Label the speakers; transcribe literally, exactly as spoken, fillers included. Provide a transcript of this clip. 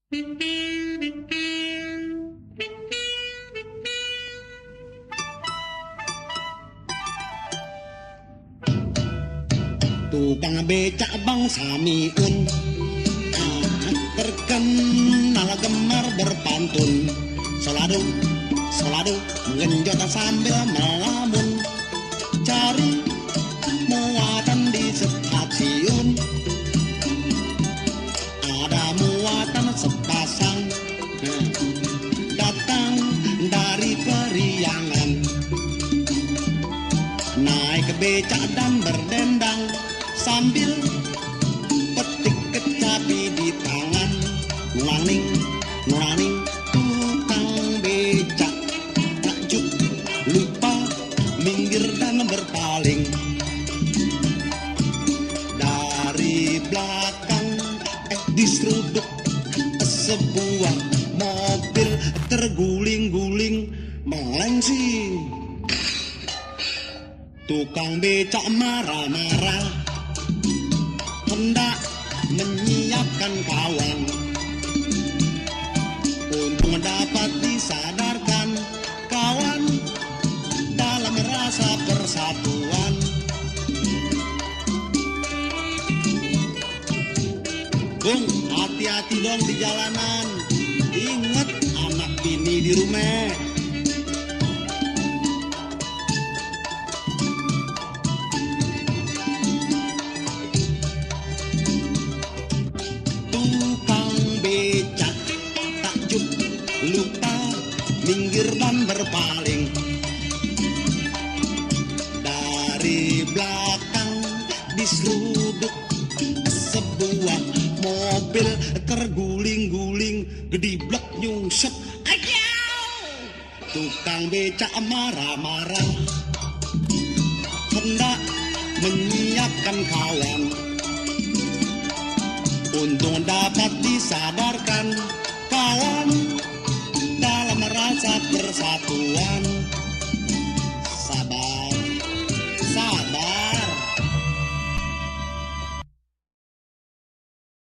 Speaker 1: Tukang becak Bang Samiun terkenal gemar berpantun, selalu selalu genjot sambil melamun, cari muatan di stasiun. Ada muatan sepasang datang dari Periangan, naik ke becak dan berdendang sambil petik kecapi di tangan. Ngulaning, ngulaning, tukang becak takjub, lupa minggir dan berpaling. Dari belakang eh diseruduk sebuah mobil terguling-guling melengsing. Tukang becak marah-marah hendak menyiapkan kawan, untuk dapat disadarkan kawan dalam rasa persatuan. Bung, hati-hati dong di jalanan, ingat anak bini di rumah. Lupa minggir dan berpaling. Dari belakang diseruduk sebuah mobil terguling-guling, gediblek nyungsep. Tukang becak marah-marah hendak menyiapkan kawan, untuk dapat disadarkan kawan dalam rasa persatuan.